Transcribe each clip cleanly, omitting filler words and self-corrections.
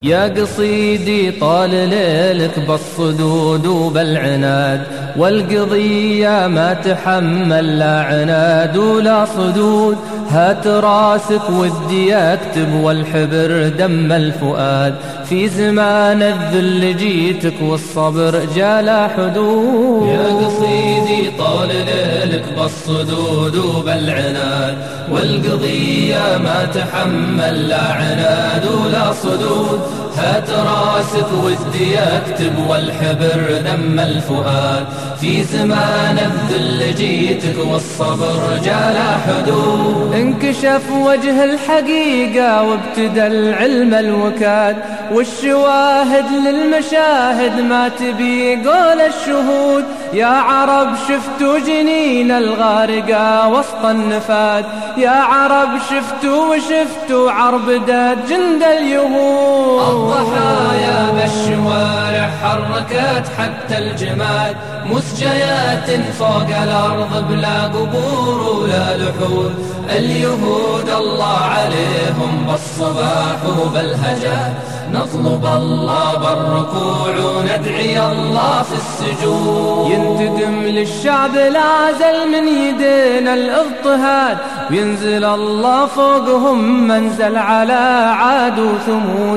يا قصيدي طال ليلك بالصدود وبالعناد، والقضية ما تحمل لا عناد ولا صدود. هات راسك ودي اكتب والحبر دم الفؤاد، في زمان الذل جيتك والصبر جالا حدود. يا قصيدي طال ليلك بالصدود وبالعناد، والقضية ما تحمل لا عناد ولا صدود. هات راسك ودي اكتب والحبر دم الفؤاد، في زمان الذل جيتك والصبر جالا حدود. انكشف وجه الحقيقة وابتدى العلم الوكاد، والشواهد للمشاهد ما تبي قول الشهود. يا عرب شفتوا جنين الغارقة وسط النفاد، يا عرب شفتوا وشفتوا عربدات جند اليهود. الضحايا بالشوارع حركت حتى الجماد، مسجيات فوق الأرض بلا قبور ولا لحود. اليهود الله عليهم بالصباح وبالهجات، نطلب الله بالركوع وندعي الله في السجود. ينتقم للشعب العازل من يدينا الاضطهاد، وينزل الله فوقهم منزل على عاد وثمود.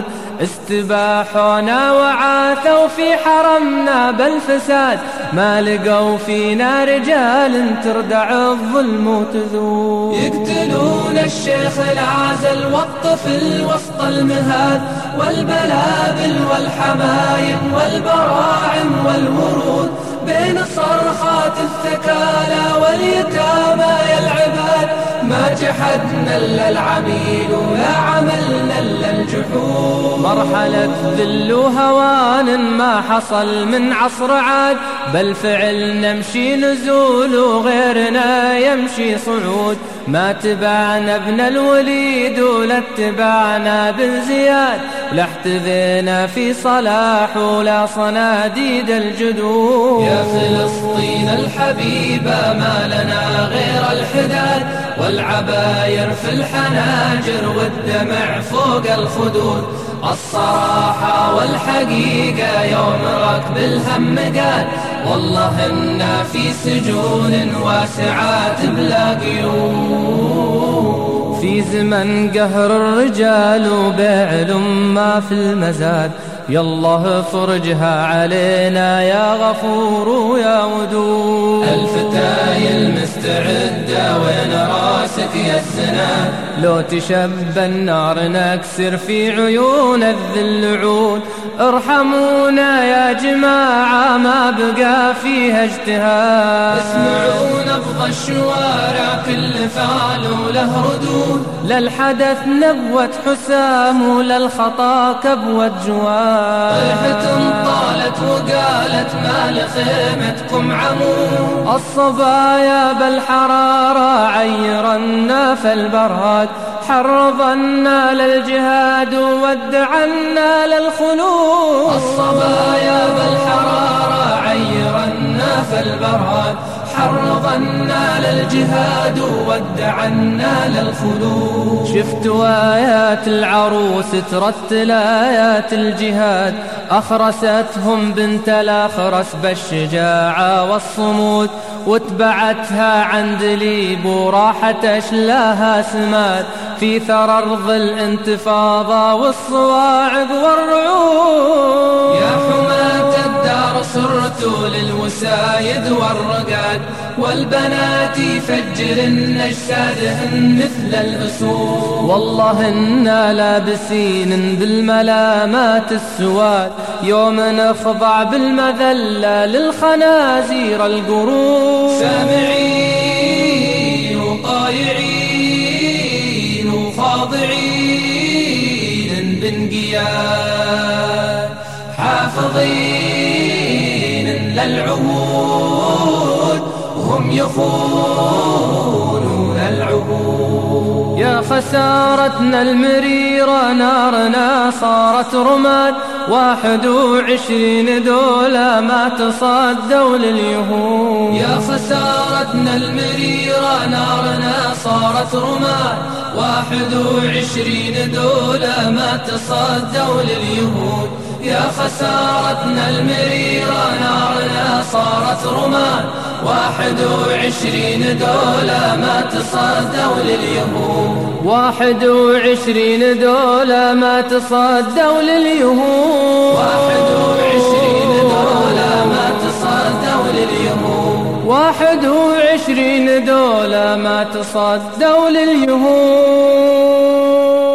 استباحونا وعاثوا في حرمنا بالفساد، ما لقوا فينا رجال تردع الظلم وتذود. يقتلون الشيخ العازل والطفل وسط المهاد، والبلابل والحمايم والبراعم والورود، بين صرخات الثكالى واليتامى يا العباد. ما جحدنا إلا العميل ولا عملنا إلا الجحود. مرحلة ذل وهوان ما حصل من عصر عاد، بل فعل نمشي نزول وغيرنا يمشي صعود. ما تبعنا ابن الوليد ولا اتبعنا بن زياد، ولا احتذينا في صلاح ولا صناديد الجدود. يا فلسطين الحبيبة ما لنا غير الحداد، والعباير في الحناجر والدمع فوق الخدود. الصراحة والحقيقة يوم ركب الهم قاد، والله إنا في سجون واسعات بلا قيود. في زمن قهر الرجال وبيع ما في المزاد، يالله فرجها علينا يا غفور ويا ودود. الفتايا المستعدة وين راسك يا الزناد، لو تشب النار نكسر في عيون الذل عود. ارحمونا يا جماعة ما بقى فيها اجتهاد، اسمعوا نبض الشوارع كل فعل له ردود. للحدث نبوة حسام وللخطا كبوة جواد. طيحة طالت وقالت ما لخيمتكم عمود، الصبايا بالحرارة عيرنا في البرهاد، حرضنا للجهاد وودعنا للخلود. الصبايا بالحرارة عيرنا في البرهاد، حرضنا للجهاد وودعنا للخلود. شفتوا آيات العروس ترتل آيات الجهاد، أخرستهم بنت الأخرس بالشجاعة والصمود. واتبعتها عند ليب وراحت أشلاها سماد، في ثرى أرض الانتفاضة والصواعق والرعود. يا حماة الدار صرتوا للوسايد والرقاد، والبنات يفجرن أجسادهن مثل الأسود. والله إنا لابسين بالملامات السواد، يوم نخضع بالمذلة للخنازير القرود. سامعين وطايعين وخاضعين بانقياد، حافظين للعهود وهم يخونون العهود. يا خسارتنا المريرة نارنا صارت رماد، 21 دولة ما تصدوا لليهود. يا خسارتنا المريرة نارنا صارت رماد، 21 دولة ما تصدوا لليهود. يا خسارتنا المريرة نارنا صارت رماد، 21 دولة ما تصدوا لليهود. 21 دولة ما تصدوا لليهود. 21 دولة ما تصدوا لليهود. 21 دولة ما تصدوا لليهود.